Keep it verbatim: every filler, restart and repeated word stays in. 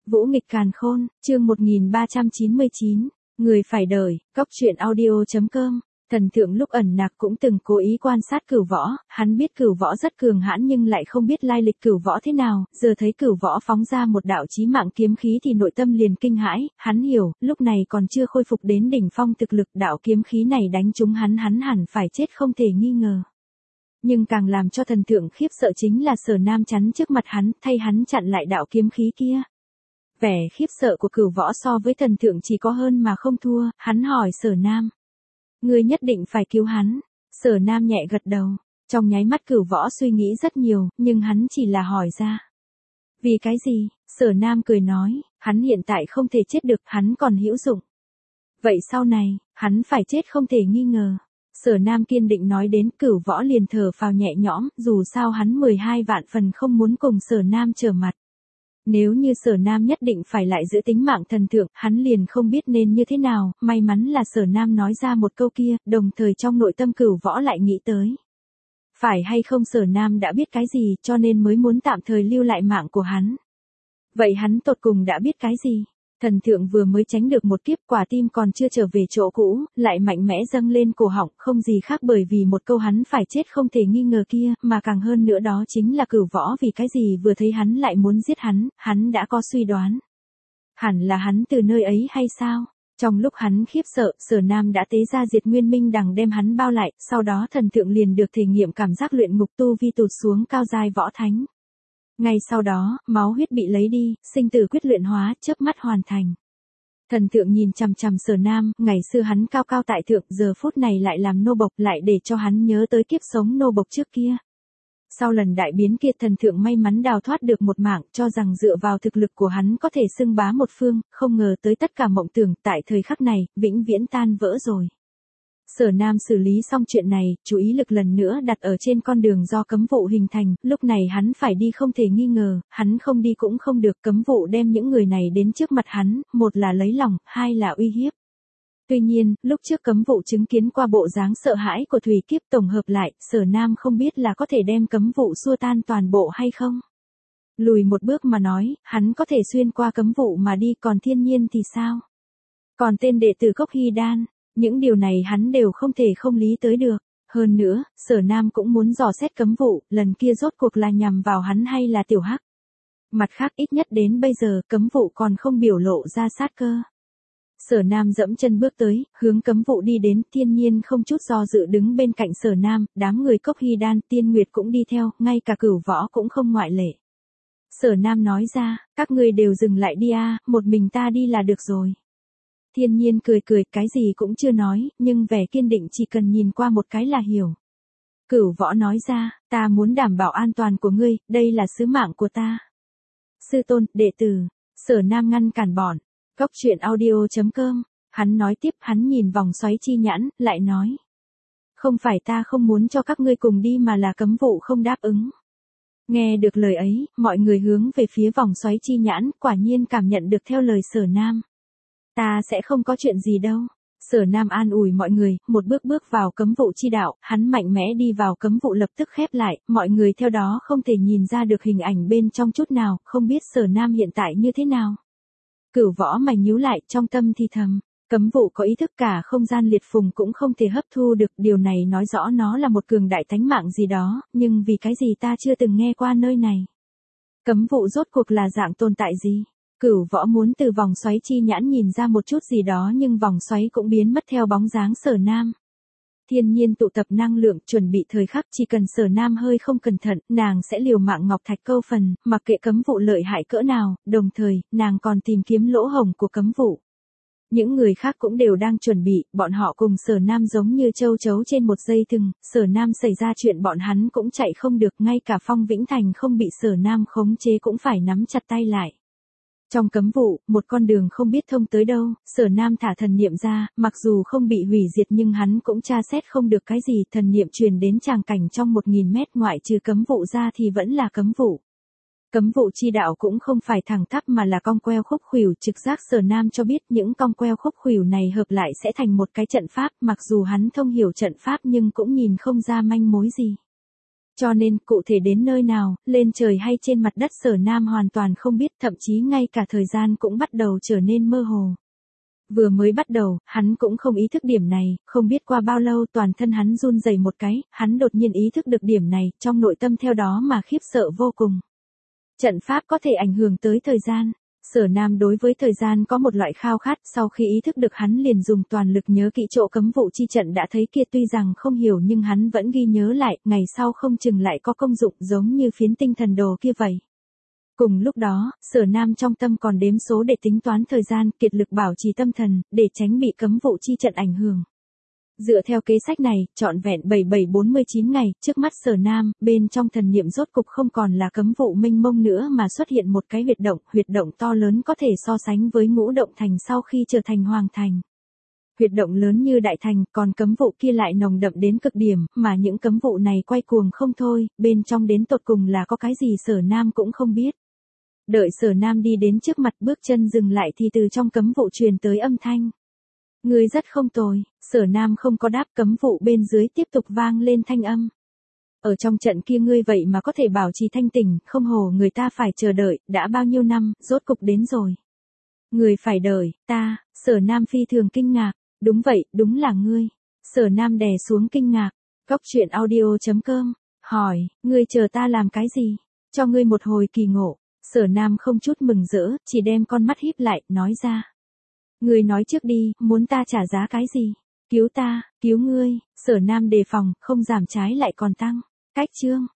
Vũ nghịch càn khôn, chương một nghìn ba trăm chín mươi chín, người phải đợi, cóc truyện audio.com. Thần thượng lúc ẩn nặc cũng từng cố ý quan sát Cửu Võ, hắn biết Cửu Võ rất cường hãn nhưng lại không biết lai lịch Cửu Võ thế nào, giờ thấy Cửu Võ phóng ra một đạo chí mạng kiếm khí thì nội tâm liền kinh hãi, hắn hiểu, lúc này còn chưa khôi phục đến đỉnh phong thực lực, đạo kiếm khí này đánh trúng hắn hắn hẳn phải chết không thể nghi ngờ. Nhưng càng làm cho thần thượng khiếp sợ chính là Sở Nam chắn trước mặt hắn, thay hắn chặn lại đạo kiếm khí kia. Vẻ khiếp sợ của Cửu Võ so với thần thượng chỉ có hơn mà không thua, hắn hỏi Sở Nam. Ngươi nhất định phải cứu hắn. Sở Nam nhẹ gật đầu. Trong nháy mắt Cửu Võ suy nghĩ rất nhiều, nhưng hắn chỉ là hỏi ra. Vì cái gì? Sở Nam cười nói, hắn hiện tại không thể chết được, hắn còn hữu dụng. Vậy sau này, hắn phải chết không thể nghi ngờ. Sở Nam kiên định nói đến, Cửu Võ liền thở phào nhẹ nhõm, dù sao hắn mười hai vạn phần không muốn cùng Sở Nam trở mặt. Nếu như Sở Nam nhất định phải lại giữ tính mạng thần thượng, hắn liền không biết nên như thế nào, may mắn là Sở Nam nói ra một câu kia, đồng thời trong nội tâm Cửu Võ lại nghĩ tới. Phải hay không Sở Nam đã biết cái gì cho nên mới muốn tạm thời lưu lại mạng của hắn. Vậy hắn tột cùng đã biết cái gì? Thần thượng vừa mới tránh được một kiếp, quả tim còn chưa trở về chỗ cũ, lại mạnh mẽ dâng lên cổ họng, không gì khác bởi vì một câu hắn phải chết không thể nghi ngờ kia, mà càng hơn nữa đó chính là Cửu Võ vì cái gì vừa thấy hắn lại muốn giết hắn, hắn đã có suy đoán. Hẳn là hắn từ nơi ấy hay sao? Trong lúc hắn khiếp sợ, Sở Nam đã tế ra Diệt Nguyên Minh đằng đem hắn bao lại, sau đó thần thượng liền được thể nghiệm cảm giác luyện ngục tu vi tụt xuống cao giai võ thánh. Ngay sau đó, máu huyết bị lấy đi, sinh tử quyết luyện hóa, chớp mắt hoàn thành. Thần thượng nhìn chằm chằm Sở Nam, ngày xưa hắn cao cao tại thượng, giờ phút này lại làm nô bộc, lại để cho hắn nhớ tới kiếp sống nô bộc trước kia. Sau lần đại biến kia thần thượng may mắn đào thoát được một mạng, cho rằng dựa vào thực lực của hắn có thể xưng bá một phương, không ngờ tới tất cả mộng tưởng tại thời khắc này, vĩnh viễn tan vỡ rồi. Sở Nam xử lý xong chuyện này, chú ý lực lần nữa đặt ở trên con đường do cấm vụ hình thành, lúc này hắn phải đi không thể nghi ngờ, hắn không đi cũng không được, cấm vụ đem những người này đến trước mặt hắn, một là lấy lòng, hai là uy hiếp. Tuy nhiên, lúc trước cấm vụ chứng kiến qua bộ dáng sợ hãi của Thủy Kiếp tổng hợp lại, Sở Nam không biết là có thể đem cấm vụ xua tan toàn bộ hay không. Lùi một bước mà nói, hắn có thể xuyên qua cấm vụ mà đi, còn Thiên Nhiên thì sao? Còn tên đệ tử Cốc Hy Đan? Những điều này hắn đều không thể không lý tới được. Hơn nữa, Sở Nam cũng muốn dò xét cấm vụ, lần kia rốt cuộc là nhằm vào hắn hay là Tiểu Hắc. Mặt khác ít nhất đến bây giờ, cấm vụ còn không biểu lộ ra sát cơ. Sở Nam dẫm chân bước tới, hướng cấm vụ đi đến, Thiên Nhiên không chút do dự đứng bên cạnh Sở Nam, đám người Cốc Hy Đan, Tiên Nguyệt cũng đi theo, ngay cả Cửu Võ cũng không ngoại lệ. Sở Nam nói ra, các ngươi đều dừng lại đi a, một mình ta đi là được rồi. Thiên Nhiên cười cười, cái gì cũng chưa nói, nhưng vẻ kiên định chỉ cần nhìn qua một cái là hiểu. Cửu Võ nói ra, ta muốn đảm bảo an toàn của ngươi, đây là sứ mạng của ta. Sư tôn, đệ tử, Sở Nam ngăn cản bọn. Cóc truyện audio.com, hắn nói tiếp, hắn nhìn vòng xoáy chi nhãn, lại nói. Không phải ta không muốn cho các ngươi cùng đi mà là cấm vụ không đáp ứng. Nghe được lời ấy, mọi người hướng về phía vòng xoáy chi nhãn, quả nhiên cảm nhận được theo lời Sở Nam. Ta sẽ không có chuyện gì đâu. Sở Nam an ủi mọi người, một bước bước vào cấm vụ chi đạo, hắn mạnh mẽ đi vào cấm vụ lập tức khép lại, mọi người theo đó không thể nhìn ra được hình ảnh bên trong chút nào, không biết Sở Nam hiện tại như thế nào. Cửu Võ mày nhíu lại, trong tâm thì thầm, cấm vụ có ý thức cả không gian liệt phùng cũng không thể hấp thu được, điều này nói rõ nó là một cường đại thánh mạng gì đó, nhưng vì cái gì ta chưa từng nghe qua nơi này. Cấm vụ rốt cuộc là dạng tồn tại gì? Cửu Võ muốn từ vòng xoáy chi nhãn nhìn ra một chút gì đó nhưng vòng xoáy cũng biến mất theo bóng dáng Sở Nam. Thiên Nhiên tụ tập năng lượng, chuẩn bị thời khắc, chỉ cần Sở Nam hơi không cẩn thận, nàng sẽ liều mạng ngọc thạch câu phần, mặc kệ cấm vụ lợi hại cỡ nào, đồng thời, nàng còn tìm kiếm lỗ hổng của cấm vụ. Những người khác cũng đều đang chuẩn bị, bọn họ cùng Sở Nam giống như châu chấu trên một dây thừng, Sở Nam xảy ra chuyện bọn hắn cũng chạy không được, ngay cả Phong Vĩnh Thành không bị Sở Nam khống chế cũng phải nắm chặt tay lại. Trong cấm vụ, một con đường không biết thông tới đâu, Sở Nam thả thần niệm ra, mặc dù không bị hủy diệt nhưng hắn cũng tra xét không được cái gì, thần niệm truyền đến tràng cảnh trong một nghìn mét ngoại trừ cấm vụ ra thì vẫn là cấm vụ. Cấm vụ chi đạo cũng không phải thẳng tắp mà là cong queo khúc khuỷu, trực giác Sở Nam cho biết những cong queo khúc khuỷu này hợp lại sẽ thành một cái trận pháp, mặc dù hắn thông hiểu trận pháp nhưng cũng nhìn không ra manh mối gì. Cho nên, cụ thể đến nơi nào, lên trời hay trên mặt đất Sở Nam hoàn toàn không biết, thậm chí ngay cả thời gian cũng bắt đầu trở nên mơ hồ. Vừa mới bắt đầu, hắn cũng không ý thức điểm này, không biết qua bao lâu toàn thân hắn run rẩy một cái, hắn đột nhiên ý thức được điểm này, trong nội tâm theo đó mà khiếp sợ vô cùng. Trận pháp có thể ảnh hưởng tới thời gian. Sở Nam đối với thời gian có một loại khao khát, sau khi ý thức được hắn liền dùng toàn lực nhớ kỹ chỗ cấm vụ chi trận đã thấy kia, tuy rằng không hiểu nhưng hắn vẫn ghi nhớ lại, ngày sau không chừng lại có công dụng giống như phiến tinh thần đồ kia vậy. Cùng lúc đó, Sở Nam trong tâm còn đếm số để tính toán thời gian, kiệt lực bảo trì tâm thần, để tránh bị cấm vụ chi trận ảnh hưởng. Dựa theo kế sách này, trọn vẹn bảy bảy bốn mươi chín ngày, trước mắt Sở Nam, bên trong thần niệm rốt cục không còn là cấm vụ mênh mông nữa mà xuất hiện một cái huyệt động, huyệt động to lớn có thể so sánh với ngũ động thành sau khi trở thành hoàng thành. Huyệt động lớn như đại thành, còn cấm vụ kia lại nồng đậm đến cực điểm, mà những cấm vụ này quay cuồng không thôi, bên trong đến tột cùng là có cái gì Sở Nam cũng không biết. Đợi Sở Nam đi đến trước mặt bước chân dừng lại thì từ trong cấm vụ truyền tới âm thanh. Ngươi rất không tồi, Sở Nam không có đáp, cấm vụ bên dưới tiếp tục vang lên thanh âm. Ở trong trận kia ngươi vậy mà có thể bảo trì thanh tỉnh, không hồ người ta phải chờ đợi, đã bao nhiêu năm, rốt cục đến rồi. Ngươi phải đợi, ta, Sở Nam phi thường kinh ngạc, đúng vậy, đúng là ngươi. Sở Nam đè xuống kinh ngạc, Góc truyện audio chấm com, hỏi, ngươi chờ ta làm cái gì? Cho ngươi một hồi kỳ ngộ. Sở Nam không chút mừng rỡ, chỉ đem con mắt híp lại, nói ra. Ngươi nói trước đi, muốn ta trả giá cái gì? Cứu ta, cứu ngươi. Sở Nam đề phòng, không giảm trái lại còn tăng. Cách chương.